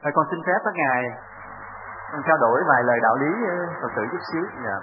Con xin phép các ngài con trao đổi vài lời đạo lý Phật tử chút xíu. Dạ.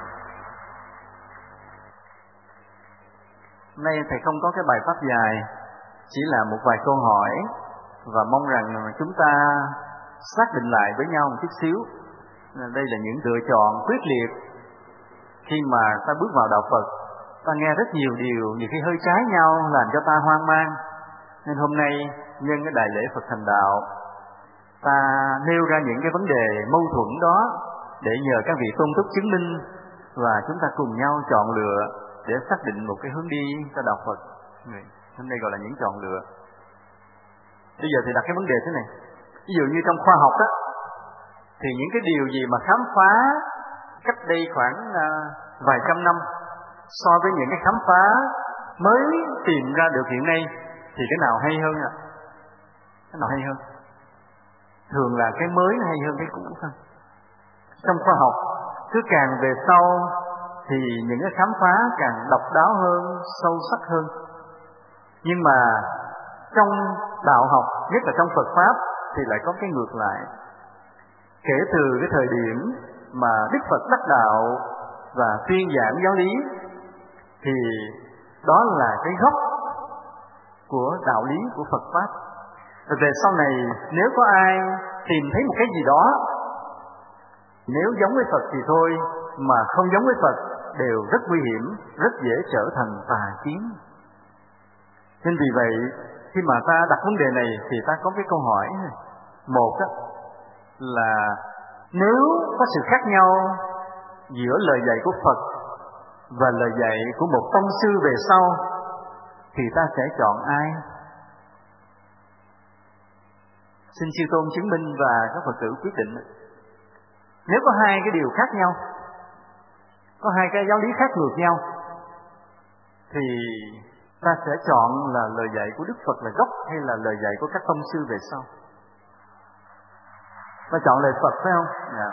Hôm nay thầy không có cái bài pháp dài, chỉ là một vài câu hỏi và mong rằng chúng ta xác định lại với nhau một chút xíu. Đây là những lựa chọn quyết liệt khi mà ta bước vào đạo Phật. Ta nghe rất nhiều điều, nhiều khi hơi trái nhau làm cho ta hoang mang. Nên hôm nay nhân cái đại lễ Phật thành đạo, ta nêu ra những cái vấn đề mâu thuẫn đó để nhờ các vị tôn túc chứng minh và chúng ta cùng nhau chọn lựa để xác định một cái hướng đi cho đạo Phật. Hôm nay gọi là những chọn lựa. Bây giờ thì đặt cái vấn đề thế này. Ví dụ như trong khoa học đó, thì những cái điều gì mà khám phá cách đây khoảng vài trăm năm so với những cái khám phá mới tìm ra được hiện nay thì cái nào hay hơn ạ? Cái nào hay hơn? Thường là cái mới hay hơn cái cũ thôi. Trong khoa học, cứ càng về sau thì những cái khám phá càng độc đáo hơn, sâu sắc hơn. Nhưng mà trong đạo học, nhất là trong Phật Pháp thì lại có cái ngược lại. Kể từ cái thời điểm mà Đức Phật đắc đạo và tuyên giảng giáo lý thì đó là cái gốc của đạo lý của Phật Pháp. Và về sau này nếu có ai tìm thấy một cái gì đó, nếu giống với Phật thì thôi, mà không giống với Phật đều rất nguy hiểm, rất dễ trở thành tà kiến. Nên vì vậy khi mà ta đặt vấn đề này thì ta có cái câu hỏi. Một đó là nếu có sự khác nhau giữa lời dạy của Phật và lời dạy của một tông sư về sau thì ta sẽ chọn ai? Xin chư tôn chứng minh và các Phật tử quyết định. Nếu có hai cái điều khác nhau, có hai cái giáo lý khác ngược nhau thì ta sẽ chọn là lời dạy của Đức Phật là gốc hay là lời dạy của các tông sư về sau? Ta chọn lời Phật phải không? Yeah.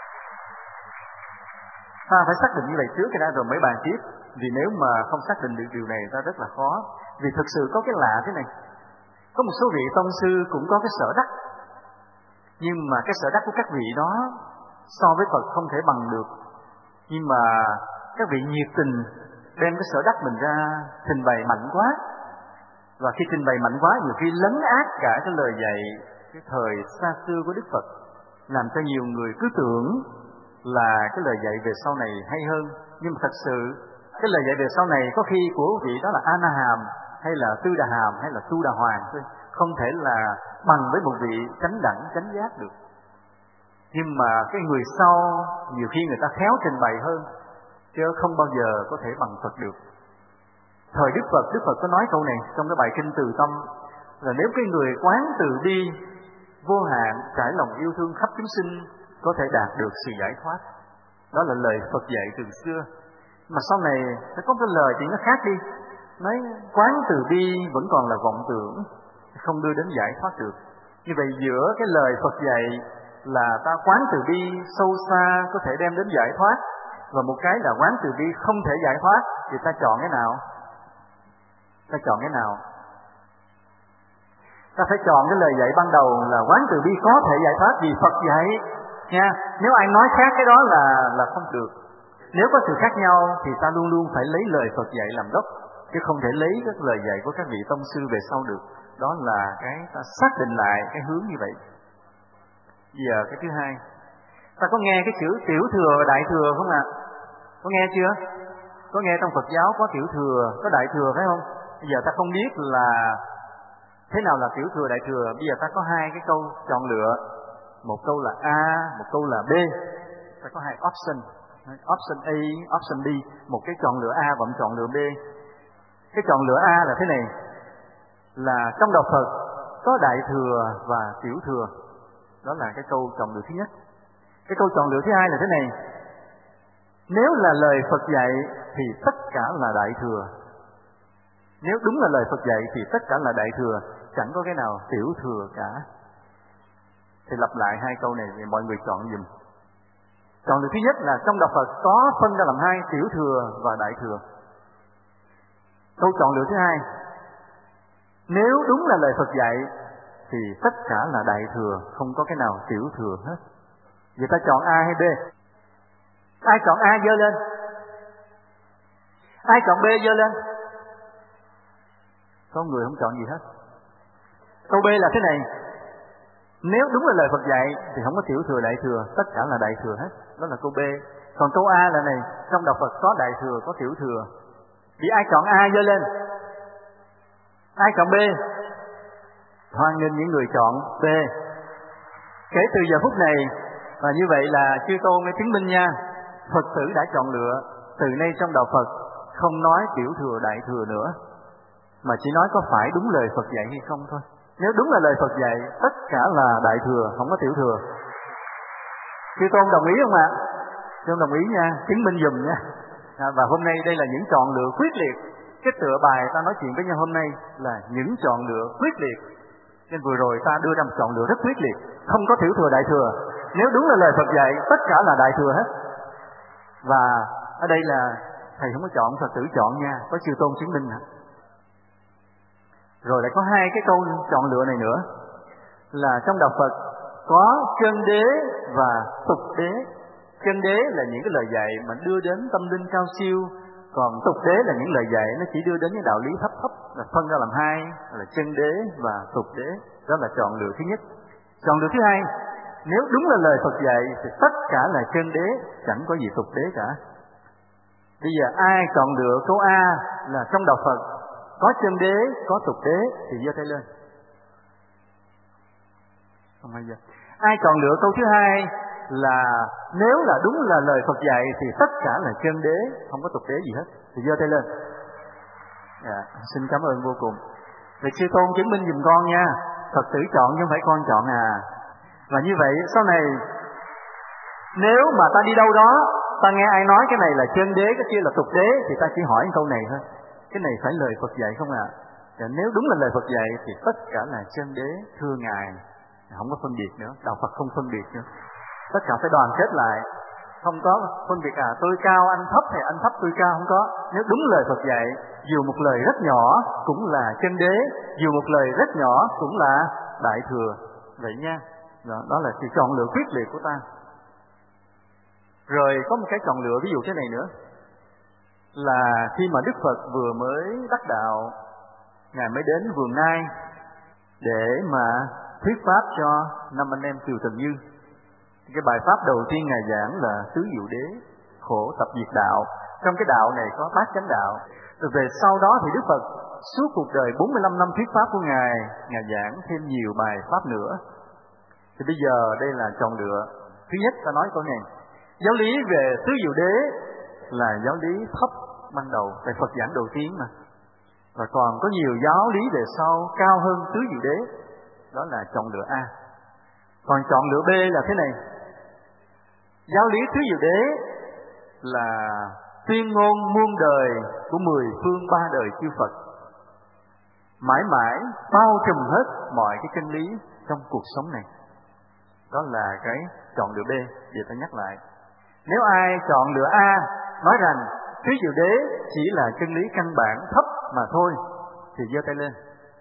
Ta phải xác định như vậy trước cái đã rồi mới bàn tiếp. Vì nếu mà không xác định được điều này ta rất là khó. Vì thực sự có cái lạ thế này. Có một số vị tông sư cũng có cái sở đắc, nhưng mà cái sở đắc của các vị đó so với Phật không thể bằng được. Nhưng mà các vị nhiệt tình đem cái sở đắc mình ra trình bày mạnh quá. Và khi trình bày mạnh quá, nhiều khi lấn át cả cái lời dạy cái thời xa xưa của Đức Phật, làm cho nhiều người cứ tưởng là cái lời dạy về sau này hay hơn. Nhưng mà thật sự cái lời dạy về sau này có khi của vị đó là A Na Hàm hay là Tư Đà Hàm hay là Tu Đà Hoàng thôi, không thể là bằng với một vị chánh đẳng chánh giác được. Nhưng mà cái người sau nhiều khi người ta khéo trình bày hơn, chứ không bao giờ có thể bằng Phật được. Thời Đức Phật có nói câu này trong cái bài kinh Từ Tâm là nếu cái người quán từ bi vô hạn trải lòng yêu thương khắp chúng sinh có thể đạt được sự giải thoát. Đó là lời Phật dạy từ xưa. Mà sau này sẽ có cái lời thì nó khác đi, nói quán từ bi vẫn còn là vọng tưởng, không đưa đến giải thoát được. Như vậy giữa cái lời Phật dạy là ta quán từ bi sâu xa có thể đem đến giải thoát, và một cái là quán từ bi không thể giải thoát, thì ta chọn cái nào? Ta chọn cái nào? Ta phải chọn cái lời dạy ban đầu là quán từ bi có thể giải thoát, vì Phật dạy nha. Nếu ai nói khác cái đó là không được. Nếu có sự khác nhau thì ta luôn luôn phải lấy lời Phật dạy làm gốc, chứ không thể lấy các lời dạy của các vị tông sư về sau được. Đó là cái ta xác định lại cái hướng như vậy. Giờ cái thứ hai, ta có nghe cái chữ tiểu thừa đại thừa không ạ? Có nghe chưa? Có nghe trong Phật giáo có tiểu thừa, có đại thừa phải không? Bây giờ ta không biết là thế nào là tiểu thừa đại thừa. Bây giờ ta có hai cái câu chọn lựa, một câu là A, một câu là B. Ta có hai option, option A, option B, một cái chọn lựa A và một chọn lựa B. Cái chọn lựa A là thế này, là trong đạo Phật có đại thừa và tiểu thừa. Đó là cái câu chọn lựa thứ nhất. Cái câu chọn lựa thứ hai là thế này, nếu là lời Phật dạy thì tất cả là đại thừa. Nếu đúng là lời Phật dạy thì tất cả là đại thừa, chẳng có cái nào tiểu thừa cả. Thì lặp lại hai câu này thì mọi người chọn giùm. Chọn lựa thứ nhất là trong đạo Phật có phân ra làm hai, tiểu thừa và đại thừa. Câu chọn lựa thứ hai, nếu đúng là lời Phật dạy thì thì tất cả là đại thừa, không có cái nào tiểu thừa hết. Vậy ta chọn A hay B? Ai chọn A giơ lên. Ai chọn B giơ lên. Có người không chọn gì hết. Câu B là thế này: nếu đúng là lời Phật dạy thì không có tiểu thừa đại thừa, tất cả là đại thừa hết. Đó là câu B. Còn câu A là này: trong đạo Phật có đại thừa, có tiểu thừa. Vì ai chọn A giơ lên. Ai chọn B? Hoan nghênh những người chọn B. Kể từ giờ phút này, và như vậy là chư tôn mới chứng minh nha, Phật tử đã chọn lựa. Từ nay trong đạo Phật không nói tiểu thừa đại thừa nữa, mà chỉ nói có phải đúng lời Phật dạy hay không thôi. Nếu đúng là lời Phật dạy, tất cả là đại thừa, không có tiểu thừa. Chư tôn đồng ý không ạ? Chư tôn đồng ý nha, chứng minh giùm nha. Và hôm nay đây là những chọn lựa quyết liệt. Cái tựa bài ta nói chuyện với nhau hôm nay là những chọn lựa quyết liệt. Nên vừa rồi ta đưa ra một chọn lựa rất quyết liệt, không có tiểu thừa đại thừa. Nếu đúng là lời Phật dạy, tất cả là đại thừa hết. Và ở đây là thầy không có chọn, Phật tử chọn nha, có chư tôn chứng minh hả? Rồi lại có hai cái câu chọn lựa này nữa, là trong đạo Phật có chân đế và tục đế. Chân đế là những cái lời dạy mà đưa đến tâm linh cao siêu, còn tục đế là những lời dạy nó chỉ đưa đến những đạo lý thấp thấp, là phân ra làm hai, là chân đế và tục đế. Đó là chọn lựa thứ nhất. Chọn lựa thứ hai: nếu đúng là lời Phật dạy thì tất cả là chân đế, chẳng có gì tục đế cả. Bây giờ ai chọn lựa câu A là trong đạo Phật có chân đế, có tục đế thì giơ tay lên. Không ai giơ. Ai chọn lựa câu thứ hai là nếu là đúng là lời Phật dạy thì tất cả là chân đế, không có tục đế gì hết, thì giơ tay lên. Xin cảm ơn vô cùng. Vậy chư tôn chứng minh giùm con nha, Phật tử chọn chứ không phải con chọn à. Và như vậy sau này nếu mà ta đi đâu đó, ta nghe ai nói cái này là chân đế, cái kia là tục đế, thì ta chỉ hỏi câu này thôi: cái này phải lời Phật dạy không ạ? Và nếu đúng là lời Phật dạy thì tất cả là chân đế, thưa Ngài. Không có phân biệt nữa, đạo Phật không phân biệt nữa. Tất cả phải đoàn kết lại, không có phân biệt tôi cao anh thấp hay anh thấp tôi cao, không có. Nếu đúng lời Phật dạy, dù một lời rất nhỏ cũng là chân đế, dù một lời rất nhỏ cũng là đại thừa. Vậy nha. Đó là sự chọn lựa quyết liệt của ta. Rồi có một cái chọn lựa ví dụ thế này nữa, là khi mà Đức Phật vừa mới đắc đạo, Ngài mới đến Vườn Nai để mà thuyết pháp cho 5 anh em Kiều Trần Như. Cái bài pháp đầu tiên Ngài giảng là tứ diệu đế, khổ tập diệt đạo. Trong cái đạo này có bát chánh đạo. Rồi về sau đó thì Đức Phật suốt cuộc đời 45 năm thuyết pháp của Ngài giảng thêm nhiều bài pháp nữa. Thì bây giờ đây là chọn lựa. Thứ nhất ta nói câu này: giáo lý về tứ diệu đế là giáo lý thấp ban đầu, tại Phật giảng đầu tiên mà. Và còn có nhiều giáo lý về sau cao hơn tứ diệu đế. Đó là chọn lựa A. Còn chọn lựa B là thế này: giáo lý tứ diệu đế là tuyên ngôn muôn đời của 10 phương 3 đời chư Phật, mãi mãi bao trùm hết mọi cái chân lý trong cuộc sống này. Đó là cái chọn lựa B. Giờ ta nhắc lại: nếu ai chọn lựa A, nói rằng tứ diệu đế chỉ là chân lý căn bản thấp mà thôi, thì giơ tay lên.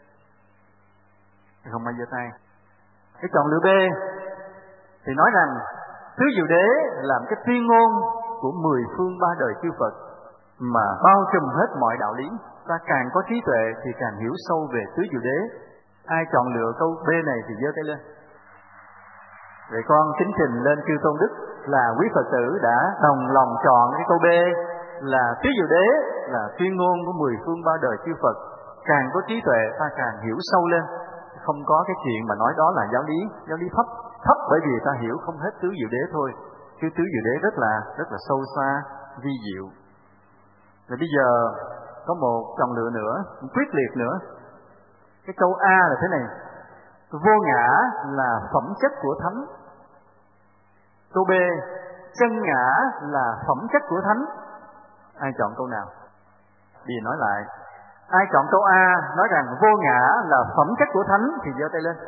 Không ai giơ tay. Cái chọn lựa B thì nói rằng tứ diệu đế làm cái tuyên ngôn của 10 phương 3 đời chư Phật, mà bao trùm hết mọi đạo lý. Ta càng có trí tuệ thì càng hiểu sâu về tứ diệu đế. Ai chọn lựa câu B này thì giơ tay lên. Vậy con kính trình lên chư tôn đức là quý Phật tử đã đồng lòng chọn cái câu B là tứ diệu đế là tuyên ngôn của 10 phương 3 đời chư Phật. Càng có trí tuệ ta càng hiểu sâu lên. Không có cái chuyện mà nói đó là giáo lý thấp. Thấp bởi vì ta hiểu không hết tứ diệu đế thôi. Chứ tứ diệu đế rất là sâu xa, vi diệu. Rồi bây giờ có một chọn lựa nữa, một quyết liệt nữa. Cái câu A là thế này: vô ngã là phẩm chất của thánh. Câu B: chân ngã là phẩm chất của thánh. Ai chọn câu nào? Bây giờ nói lại: ai chọn câu A nói rằng vô ngã là phẩm chất của thánh thì giơ tay lên.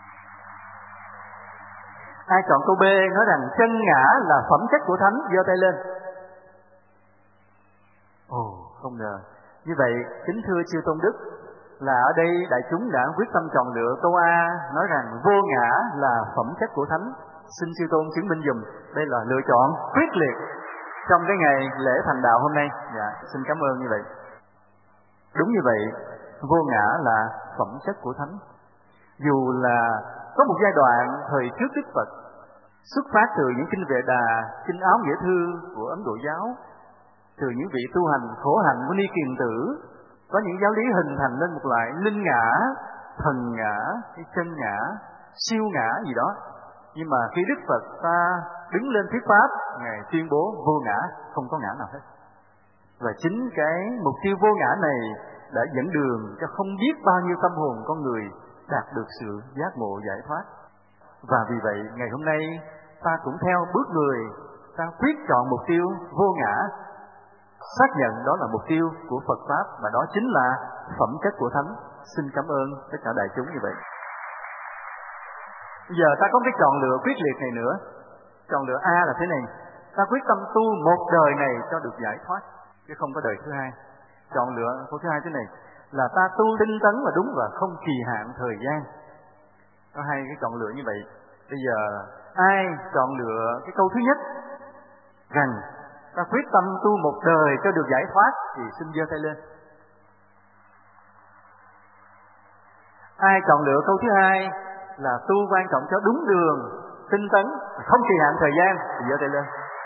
Ai chọn câu B nói rằng chân ngã là phẩm chất của thánh, giơ tay lên. Không ngờ. Như vậy kính thưa chư tôn đức, là ở đây đại chúng đã quyết tâm chọn lựa câu A nói rằng vô ngã là phẩm chất của Thánh. Xin Chư Tôn chứng minh dùm. Đây là lựa chọn quyết liệt trong cái ngày lễ thành đạo hôm nay. Dạ, xin cảm ơn như vậy. Đúng như vậy, vô ngã là phẩm chất của Thánh. Dù là có một giai đoạn thời trước Đức Phật xuất phát từ những kinh Vệ Đà, kinh Áo Nghĩa Thư của Ấn Độ giáo, từ những vị tu hành khổ hạnh của Ni Kiền Tử, có những giáo lý hình thành lên một loại linh ngã, thần ngã, cái chân ngã, siêu ngã gì đó. Nhưng mà khi Đức Phật ta đứng lên thuyết pháp, Ngài tuyên bố vô ngã, không có ngã nào hết. Và chính cái mục tiêu vô ngã này đã dẫn đường cho không biết bao nhiêu tâm hồn con người đạt được sự giác ngộ giải thoát. Và vì vậy ngày hôm nay ta cũng theo bước người, ta quyết chọn mục tiêu vô ngã, xác nhận đó là mục tiêu của Phật Pháp, và đó chính là phẩm chất của Thánh. Xin cảm ơn tất cả đại chúng như vậy. Bây giờ ta có cái chọn lựa quyết liệt này nữa. Chọn lựa A là thế này: ta quyết tâm tu một đời này cho được giải thoát, chứ không có đời thứ hai. Chọn lựa câu thứ hai thế này là ta tu tinh tấn và đúng và không kỳ hạn thời gian. Có hai cái chọn lựa như vậy. Bây giờ ai chọn lựa cái câu thứ nhất rằng ta quyết tâm tu một đời cho được giải thoát thì xin giơ tay lên. Ai chọn lựa câu thứ hai là tu quan trọng cho đúng đường, tinh tấn, không kỳ hạn thời gian thì giơ tay lên.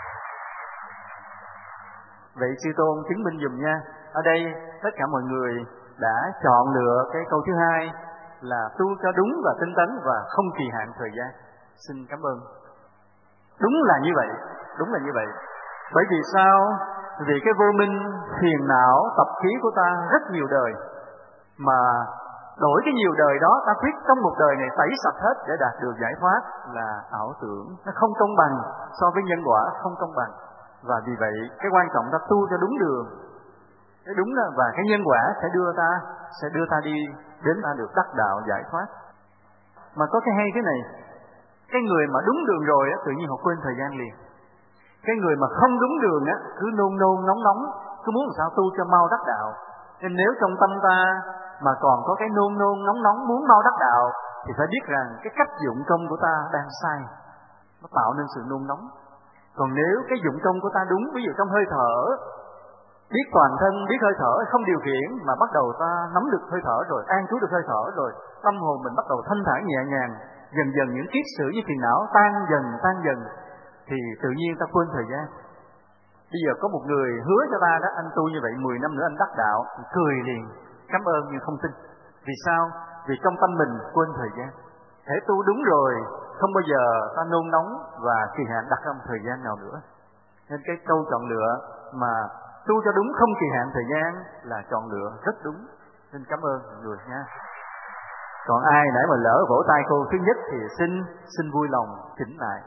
Vậy Chư Tôn chứng minh dùm nha. Ở đây tất cả mọi người đã chọn lựa cái câu thứ hai là tu cho đúng và tinh tấn và không kỳ hạn thời gian. Xin cảm ơn. Đúng là như vậy, đúng là như vậy. Bởi vì sao? Vì cái vô minh, phiền não, tập khí của ta rất nhiều đời, mà đổi cái nhiều đời đó ta quyết trong một đời này tẩy sạch hết để đạt được giải thoát là ảo tưởng. Nó không công bằng so với nhân quả, không công bằng. Và vì vậy cái quan trọng ta tu cho đúng đường, cái đúng đó, và cái nhân quả sẽ đưa ta đi đến ta được đắc đạo giải thoát. Mà có cái hay thế này, cái người mà đúng đường rồi á, tự nhiên họ quên thời gian liền. Cái người mà không đúng đường á, cứ nôn nóng, cứ muốn làm sao tu cho mau đắc đạo. Nên nếu trong tâm ta mà còn có cái nôn nóng muốn mau đắc đạo thì phải biết rằng cái cách dụng công của ta đang sai, nó tạo nên sự nôn nóng. Còn nếu cái dụng công của ta đúng, ví dụ trong hơi thở, biết toàn thân, biết hơi thở không điều khiển, mà bắt đầu ta nắm được hơi thở rồi, an trú được hơi thở rồi, tâm hồn mình bắt đầu thanh thản nhẹ nhàng, dần dần những kiết sử như phiền não tan dần thì tự nhiên ta quên thời gian. Bây giờ có một người hứa cho ta đó, anh tu như vậy 10 năm nữa anh đắc đạo, cười liền, cảm ơn nhưng không tin. Vì sao? Vì trong tâm mình quên thời gian. Thể tu đúng rồi, không bao giờ ta nôn nóng và kỳ hạn đặt trong thời gian nào nữa. Nên cái câu chọn lựa mà tu cho đúng không kỳ hạn thời gian là chọn lựa rất đúng. Xin cảm ơn mọi người nha. Còn ai nãy mà lỡ vỗ tay cô thứ nhất thì xin vui lòng chỉnh lại.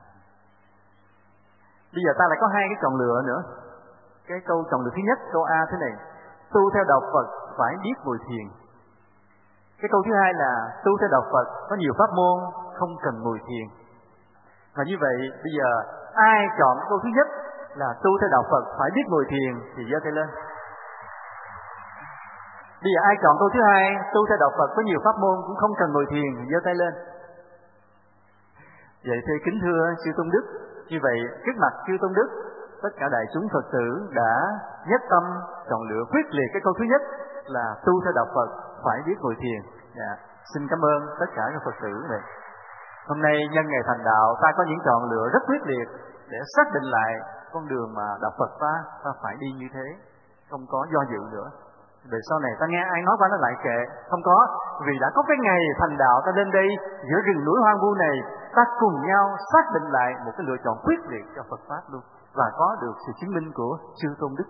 Bây giờ ta lại có hai cái chọn lựa nữa. Cái câu chọn lựa thứ nhất, câu A thế này: tu theo đạo Phật phải biết ngồi thiền. Cái câu thứ hai là tu theo đạo Phật có nhiều pháp môn không cần ngồi thiền. Và như vậy bây giờ ai chọn câu thứ nhất là tu theo đạo Phật phải biết ngồi thiền thì giơ tay lên. Bây giờ ai chọn câu thứ hai, tu theo đạo Phật có nhiều pháp môn cũng không cần ngồi thiền thì giơ tay lên. Vậy thì kính thưa Chư Tôn Đức, như vậy trước mặt Chư Tôn Đức, tất cả đại chúng Phật tử đã nhất tâm chọn lựa quyết liệt cái câu thứ nhất là tu theo đạo Phật phải biết ngồi thiền. Xin cảm ơn tất cả các Phật tử này. Hôm nay nhân ngày thành đạo, ta có những chọn lựa rất quyết liệt để xác định lại con đường mà đạo Phật ta phải đi như thế, không có do dự nữa. Về sau này ta nghe ai nói qua nó lại kệ, không có, vì đã có cái ngày thành đạo ta lên đây giữa rừng núi hoang vu này, ta cùng nhau xác định lại một cái lựa chọn quyết liệt cho Phật Pháp luôn, và có được sự chứng minh của Chư Tôn Đức.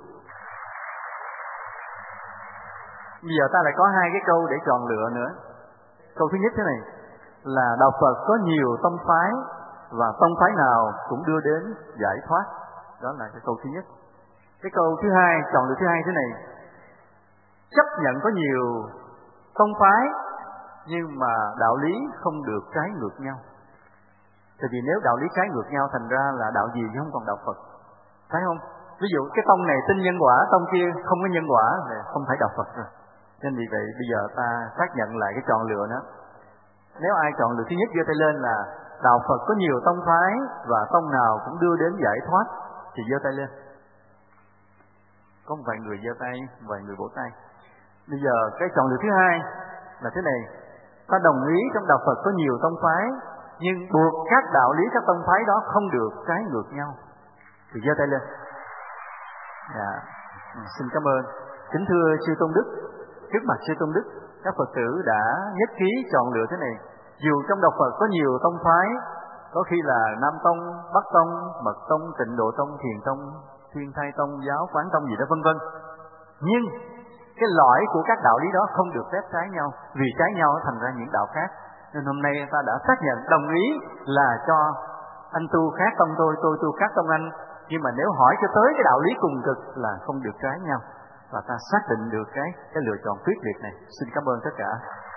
Bây giờ ta lại có hai cái câu để chọn lựa nữa. Câu thứ nhất thế này là đạo Phật có nhiều tông phái và tông phái nào cũng đưa đến giải thoát. Đó là cái câu thứ nhất. Cái câu thứ hai, chọn lựa thứ hai thế này: chấp nhận có nhiều tông phái nhưng mà đạo lý không được trái ngược nhau. Tại vì nếu đạo lý trái ngược nhau thành ra là đạo gì chứ không còn đạo Phật, phải không? Ví dụ cái tông này tin nhân quả, tông kia không có nhân quả thì không phải đạo Phật rồi. Nên vì vậy bây giờ ta xác nhận lại cái chọn lựa đó. Nếu ai chọn lựa thứ nhất giơ tay lên là đạo Phật có nhiều tông phái và tông nào cũng đưa đến giải thoát thì giơ tay lên. Có một vài người giơ tay, vài người vỗ tay. Bây giờ cái chọn lựa thứ hai là thế này: ta đồng ý trong đạo Phật có nhiều tông phái, nhưng buộc các đạo lý các tông phái đó không được trái ngược nhau thì giơ tay lên. Dạ. Xin cảm ơn. Kính thưa Sư Tôn Đức, trước mặt Sư Tôn Đức, các Phật tử đã nhất trí chọn lựa thế này: dù trong đạo Phật có nhiều tông phái, có khi là Nam Tông, Bắc Tông, Mật Tông, Tịnh Độ Tông, Thiền Tông, Thiên Thai Tông, Giáo Quán Tông gì đó vân vân, nhưng cái lõi của các đạo lý đó không được phép trái nhau, vì trái nhau nó thành ra những đạo khác. Nên hôm nay ta đã xác nhận đồng ý là cho anh tu khác tông tôi tu khác tông anh, nhưng mà nếu hỏi cho tới cái đạo lý cùng cực là không được trái nhau, và ta xác định được cái lựa chọn quyết liệt này. Xin cảm ơn tất cả.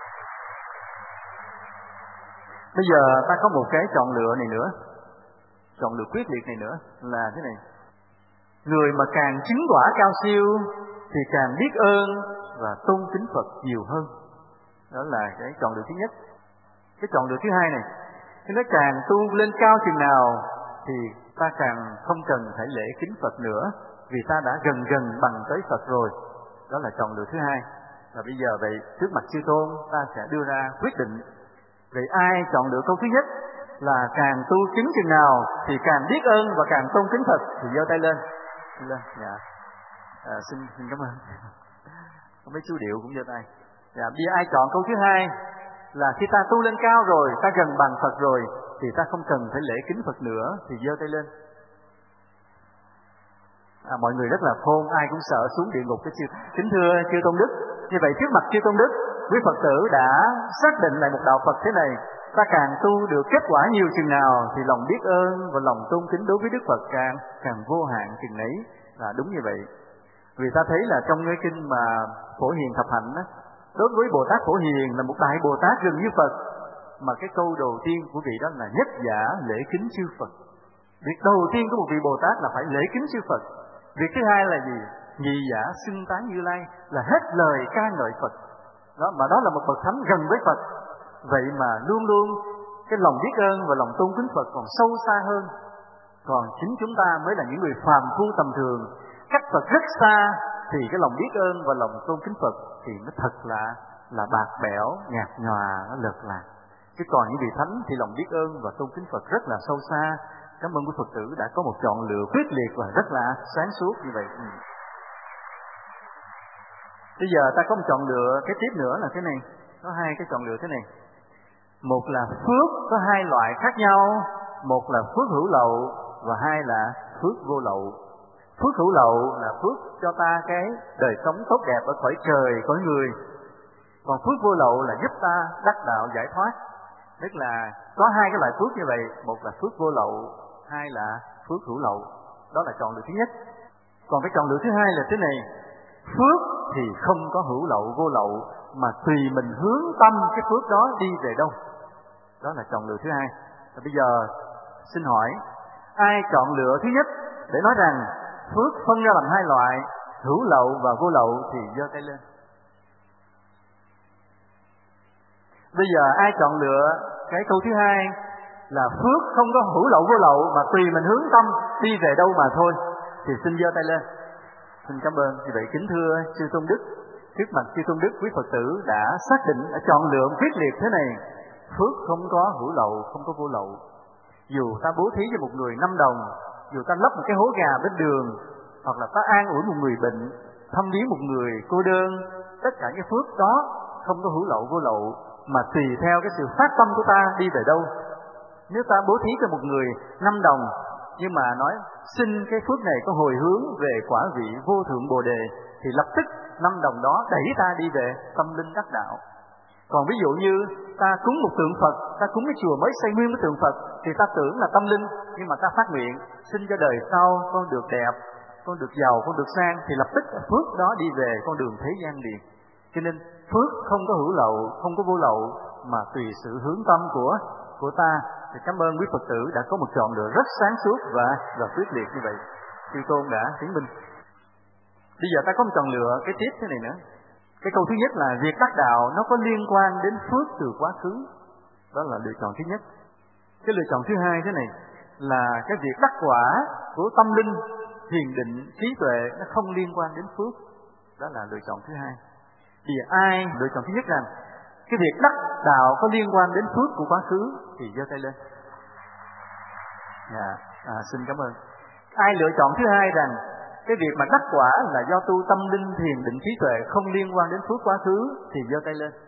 Bây giờ ta có một cái chọn lựa này nữa, chọn lựa quyết liệt này nữa là thế này: người mà càng chứng quả cao siêu thì càng biết ơn và tôn kính Phật nhiều hơn. Đó là cái chọn lựa thứ nhất. Cái chọn lựa thứ hai này, khi nó càng tu lên cao chừng nào thì ta càng không cần phải lễ kính Phật nữa, vì ta đã gần bằng tới Phật rồi. Đó là chọn lựa thứ hai. Và bây giờ vậy, trước mặt Chư Tôn ta sẽ đưa ra quyết định. Vậy ai chọn lựa câu thứ nhất là càng tu chứng chừng nào thì càng biết ơn và càng tôn kính Phật thì giơ tay lên. Lên. Dạ. Xin cảm ơn. Mấy chú Điệu cũng giơ tay. Dạ. Bây giờ ai chọn câu thứ hai là khi ta tu lên cao rồi, ta gần bằng Phật rồi thì ta không cần phải lễ kính Phật nữa thì giơ tay lên. Mọi người rất là khôn, ai cũng sợ xuống địa ngục. Kính thưa Chư Tôn Đức, như vậy trước mặt Chư Tôn Đức, quý Phật tử đã xác định lại một đạo Phật thế này: ta càng tu được kết quả nhiều chừng nào thì lòng biết ơn và lòng tôn kính đối với Đức Phật càng vô hạn chừng ấy. Là đúng như vậy. Vì ta thấy là trong cái kinh mà Phổ Hiền Thập Hạnh đó, đối với Bồ Tát Phổ Hiền là một đại Bồ Tát gần như Phật, mà cái câu đầu tiên của vị đó là nhất giả lễ kính chư Phật. Việc đầu tiên của một vị Bồ Tát là phải lễ kính chư Phật. Việc thứ hai là gì? Nhị giả xưng tán Như Lai, là hết lời ca ngợi Phật. Đó, mà đó là một bậc thánh gần với Phật. Vậy mà luôn luôn cái lòng biết ơn và lòng tôn kính Phật còn sâu xa hơn. Còn chính chúng ta mới là những người phàm phu tầm thường, cách Phật rất xa, thì cái lòng biết ơn và lòng tôn kính Phật thì nó thật là bạc bẽo, nhạt nhòa, nó lợt lạc. Chứ còn những vị thánh thì lòng biết ơn và tôn kính Phật rất là sâu xa. Cảm ơn quý Phật tử đã có một chọn lựa quyết liệt và rất là sáng suốt như vậy. Bây giờ ta có một chọn lựa cái tiếp nữa là thế này. Có hai cái chọn lựa thế này. Một là phước có hai loại khác nhau. Một là phước hữu lậu và hai là phước vô lậu. Phước hữu lậu là phước cho ta cái đời sống tốt đẹp ở cõi trời, cõi người. Còn phước vô lậu là giúp ta đắc đạo giải thoát. Tức là có hai cái loại phước như vậy. Một là phước vô lậu, hai là phước hữu lậu. Đó là chọn lựa thứ nhất. Còn cái chọn lựa thứ hai là thế này: phước thì không có hữu lậu vô lậu, mà tùy mình hướng tâm cái phước đó đi về đâu. Đó là chọn lựa thứ hai. Và bây giờ xin hỏi, ai chọn lựa thứ nhất để nói rằng phước phân ra làm hai loại, hữu lậu và vô lậu thì giơ tay lên. Bây giờ ai chọn lựa cái câu thứ hai là phước không có hữu lậu vô lậu mà tùy mình hướng tâm đi về đâu mà thôi thì xin giơ tay lên. Xin cảm ơn. Vì vậy kính thưa Chư Tôn Đức, trước mặt Chư Tôn Đức, quý Phật tử đã xác định, đã chọn lựa quyết liệt thế này: phước không có hữu lậu, không có vô lậu. Dù ta bố thí cho một người 5 đồng, dù ta lấp một cái hố gà bên đường, hoặc là ta an ủi một người bệnh, thăm viếng một người cô đơn, tất cả những phước đó không có hữu lậu vô lậu, mà tùy theo cái sự phát tâm của ta đi về đâu. Nếu ta bố thí cho một người 5 đồng, nhưng mà nói xin cái phước này có hồi hướng về quả vị vô thượng Bồ Đề, thì lập tức 5 đồng đó đẩy ta đi về tâm linh đắc đạo. Còn ví dụ như ta cúng một tượng Phật, ta cúng cái chùa mới xây nguyên cái tượng Phật, thì ta tưởng là tâm linh, nhưng mà ta phát nguyện xin cho đời sau con được đẹp, con được giàu, con được sang, thì lập tức phước đó đi về con đường thế gian liền. Cho nên phước không có hữu lậu, không có vô lậu, mà tùy sự hướng tâm của ta. Thì cảm ơn quý Phật tử đã có một chọn lựa rất sáng suốt và quyết liệt như vậy. Chư Tôn đã chứng minh. Bây giờ ta có một chọn lựa cái tiếp thế này nữa. Cái câu thứ nhất là việc đắc đạo nó có liên quan đến phước từ quá khứ. Đó là lựa chọn thứ nhất. Cái lựa chọn thứ hai thế này là cái việc đắc quả của tâm linh, thiền định, trí tuệ nó không liên quan đến phước. Đó là lựa chọn thứ hai. Thì ai lựa chọn thứ nhất rằng cái việc đắc đạo có liên quan đến phước của quá khứ thì giơ tay lên. Xin cảm ơn. Ai lựa chọn thứ hai rằng cái việc mà đắc quả là do tu tâm linh, thiền định, trí tuệ không liên quan đến phước quá khứ thì giơ tay lên.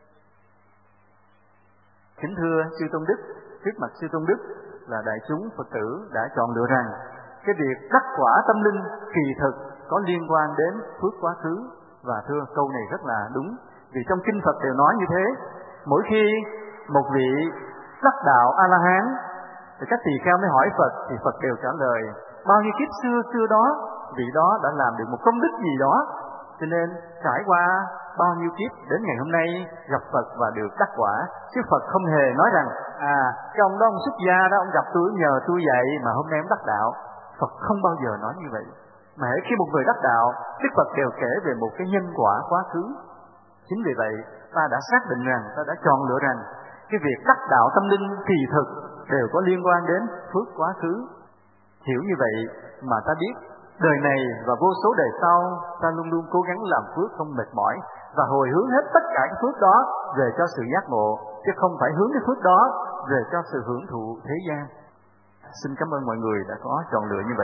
Kính thưa Sư Tôn Đức, trước mặt Sư Tôn Đức là đại chúng Phật tử đã chọn lựa rằng cái việc đắc quả tâm linh kỳ thực có liên quan đến phước quá khứ. Và thưa, câu này rất là đúng, vì trong kinh Phật đều nói như thế. Mỗi khi một vị đắc đạo A-la-hán thì các tỳ kheo mới hỏi Phật, thì Phật đều trả lời bao nhiêu kiếp xưa đó vị đó đã làm được một công đức gì đó, cho nên trải qua bao nhiêu kiếp đến ngày hôm nay gặp Phật và được đắc quả. Chứ Phật không hề nói rằng cái ông đó ông xuất gia đó, ông gặp tôi nhờ tôi vậy mà hôm nay ông đắc đạo. Phật không bao giờ nói như vậy. Mà khi một người đắc đạo, Đức Phật đều kể về một cái nhân quả quá khứ. Chính vì vậy ta đã xác định rằng, ta đã chọn lựa rằng cái việc đắc đạo tâm linh kỳ thực đều có liên quan đến phước quá khứ. Hiểu như vậy mà ta biết đời này và vô số đời sau ta luôn luôn cố gắng làm phước không mệt mỏi và hồi hướng hết tất cả cái phước đó về cho sự giác ngộ, chứ không phải hướng cái phước đó về cho sự hưởng thụ thế gian. Xin cảm ơn mọi người đã có chọn lựa như vậy.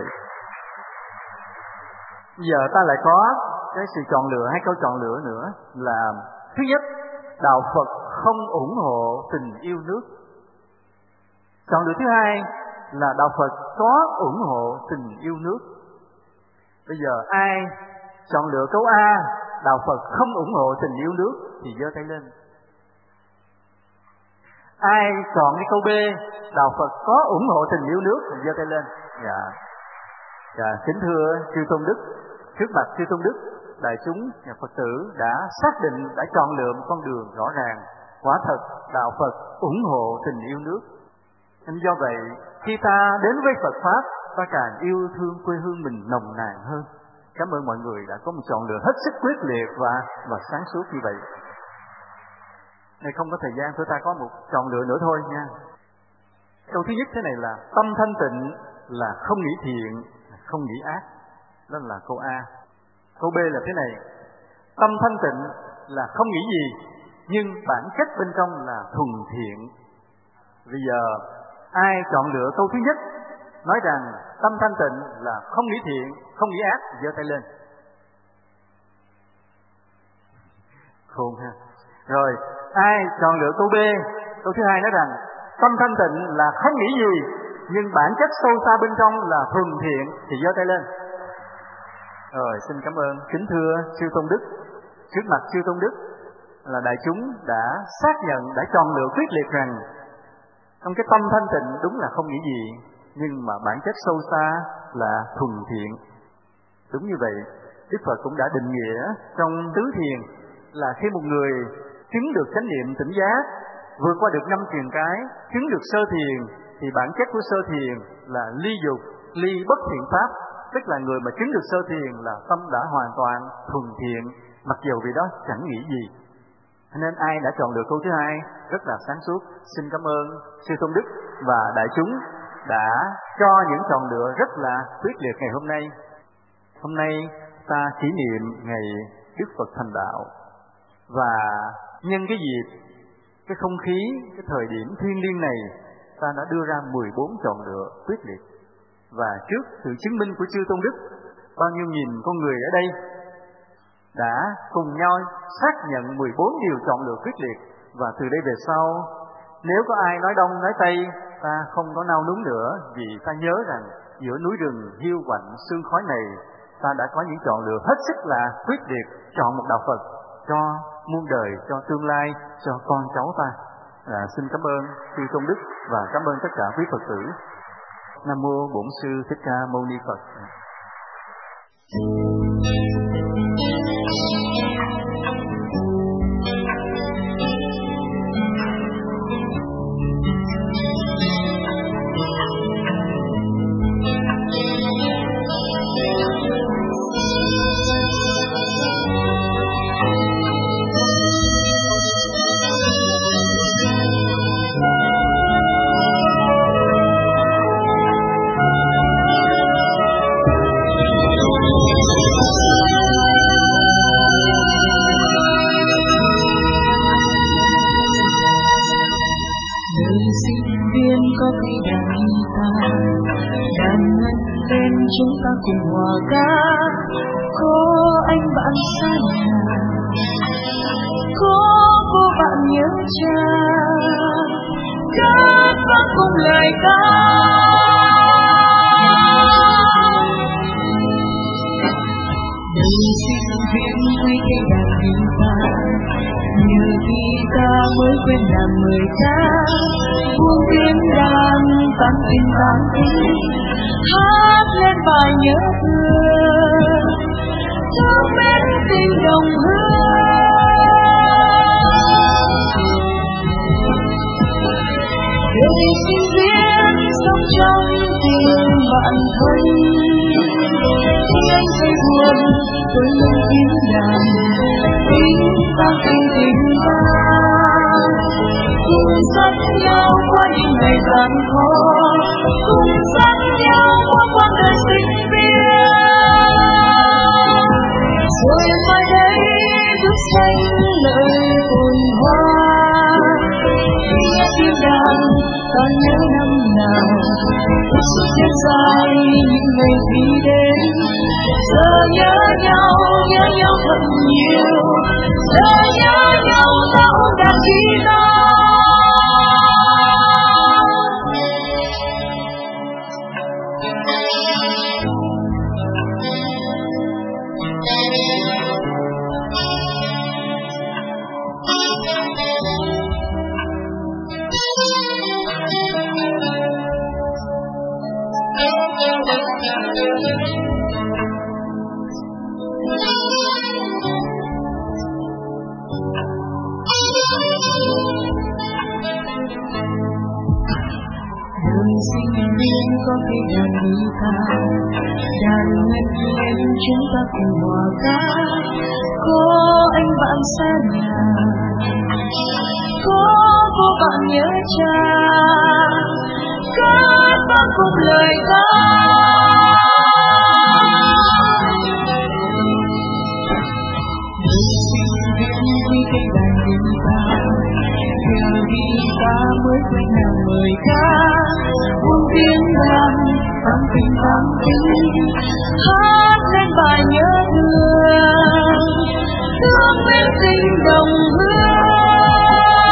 Giờ ta lại có cái sự chọn lựa, hay câu chọn lựa nữa là: thứ nhất, đạo Phật không ủng hộ tình yêu nước. Chọn lựa thứ hai là đạo Phật có ủng hộ tình yêu nước. Bây giờ ai chọn lựa câu A, đạo Phật không ủng hộ tình yêu nước thì giơ tay lên. Ai chọn cái câu B, đạo Phật có ủng hộ tình yêu nước thì giơ tay lên. Kính thưa Chư Tôn Đức, trước mặt Chư Tôn Đức, đại chúng nhà Phật tử đã xác định, đã chọn lựa một con đường rõ ràng. Quả thật đạo Phật ủng hộ tình yêu nước. Nên do vậy khi ta đến với Phật Pháp, ta càng yêu thương quê hương mình nồng nàn hơn. Cảm ơn mọi người đã có một chọn lựa hết sức quyết liệt và sáng suốt như vậy. Này không có thời gian, chúng ta có một chọn lựa nữa thôi nha. Câu thứ nhất thế này là: tâm thanh tịnh là không nghĩ thiện, không nghĩ ác. Đó là câu A. Câu B là thế này: tâm thanh tịnh là không nghĩ gì, nhưng bản chất bên trong là thuần thiện. Bây giờ ai chọn lựa câu thứ nhất, nói rằng tâm thanh tịnh là không nghĩ thiện, không nghĩ ác, giơ tay lên. Khôn ha. Rồi, ai chọn lựa câu B, câu thứ hai nói rằng tâm thanh tịnh là không nghĩ gì, nhưng bản chất sâu xa bên trong là thuần thiện thì giơ tay lên. Rồi, xin cảm ơn. Kính thưa Chư Tôn Đức, trước mặt Chư Tôn Đức là đại chúng đã xác nhận, đã chọn lựa quyết liệt rằng trong cái tâm thanh tịnh đúng là không nghĩ gì, nhưng mà bản chất sâu xa là thuần thiện. Đúng như vậy, Đức Phật cũng đã định nghĩa trong tứ thiền là khi một người chứng được chánh niệm tỉnh giác, vượt qua được 5 triền cái, chứng được sơ thiền, thì bản chất của sơ thiền là ly dục, ly bất thiện pháp. Tức là người mà chứng được sơ thiền là tâm đã hoàn toàn thuần thiện, mặc dù vì đó chẳng nghĩ gì. Nên ai đã chọn được câu thứ hai rất là sáng suốt. Xin cảm ơn Sư Tôn Đức và đại chúng đã cho những chọn lựa rất là quyết liệt ngày hôm nay. Hôm nay ta kỷ niệm ngày Đức Phật thành đạo, và nhân cái dịp, cái không khí, cái thời điểm thiêng liêng này, ta đã đưa ra 14 chọn lựa quyết liệt. Và trước sự chứng minh của Chư Tôn Đức, bao nhiêu nghìn con người ở đây đã cùng nhau xác nhận 14 điều chọn lựa quyết liệt. Và từ đây về sau, nếu có ai nói đông nói tây, ta không có nao núng nữa, vì ta nhớ rằng giữa núi rừng hiu quạnh sương khói này, ta đã có những chọn lựa hết sức là quyết liệt, chọn một đạo Phật cho muôn đời, cho tương lai, cho con cháu ta. Xin cảm ơn Chư Tôn Đức và cảm ơn tất cả quý Phật tử. Nam mô Bổn Sư Thích Ca Mâu Ni Phật. có cây đàn guitar, đàn ngân lên chúng ta cùng hòa ca. Có anh bạn xa nhà, có cô bạn nhớ cha, hát vang cùng lời ca. Đời sinh viên với cây đàn guitar, nhờ guitar mới quên làm người ta. Buông tiếng đàn tan tình, hát lên bài nhớ thương, thương mến tình đồng hương. Đời sinh viên sống trong tình bạn thân, khi anh thấy buồn tôi luôn tiếng đàn, tiếng ta tình ta cùng dắt nhau qua những ngày gian khó, cùng dắt nhau qua quãng đời sinh viên. Rồi mai đây bước xanh lời hồn hoa, nghe tiếng đàn ta nhớ năm nào suốt thế dài những ngày đi đến. Giờ nhớ nhau thật nhiều, giờ nhớ nhau ta ôm đàn guitar. Đời sinh viên có cây đàn guitar, đàn ngân lên chúng ta cùng hòa ca. Có anh bạn xa nhà, có cô bạn nhớ cha, hát vang cùng lời ca. Đời sinh viên với cây đàn guitar, nhờ guitar mới quên nàng mời ca. Buông tiếng đàn tan tình, hát lên bài nhớ thương, thương mến tình đồng hương.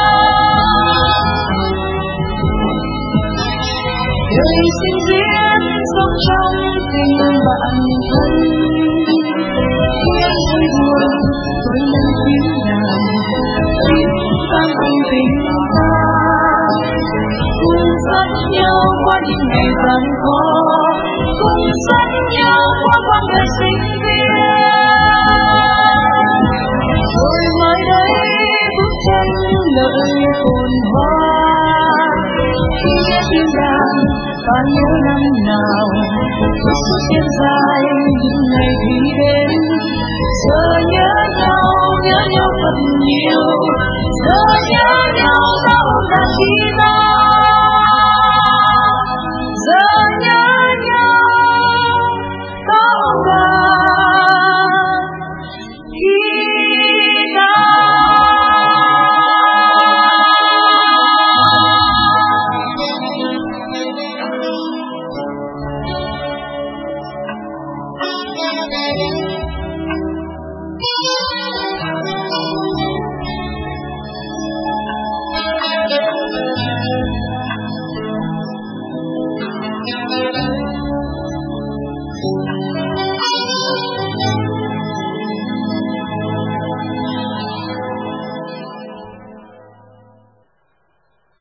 Đời sinh viên sống trong tình bạn thân, khi anh thấy buồn tôi lên tiếng đàn, tiếng tan tình ta cùng dắt nhau qua những ngày gian khó, cùng dắt nhau qua quãng đời sinh viên. Rồi mai đây bước chân lời hồn hoa, khi nghe tiếng đàn ta nhớ năm nào suốt đêm dài những ngày đi đến. Giờ nhớ nhau thật nhiều, giờ nhớ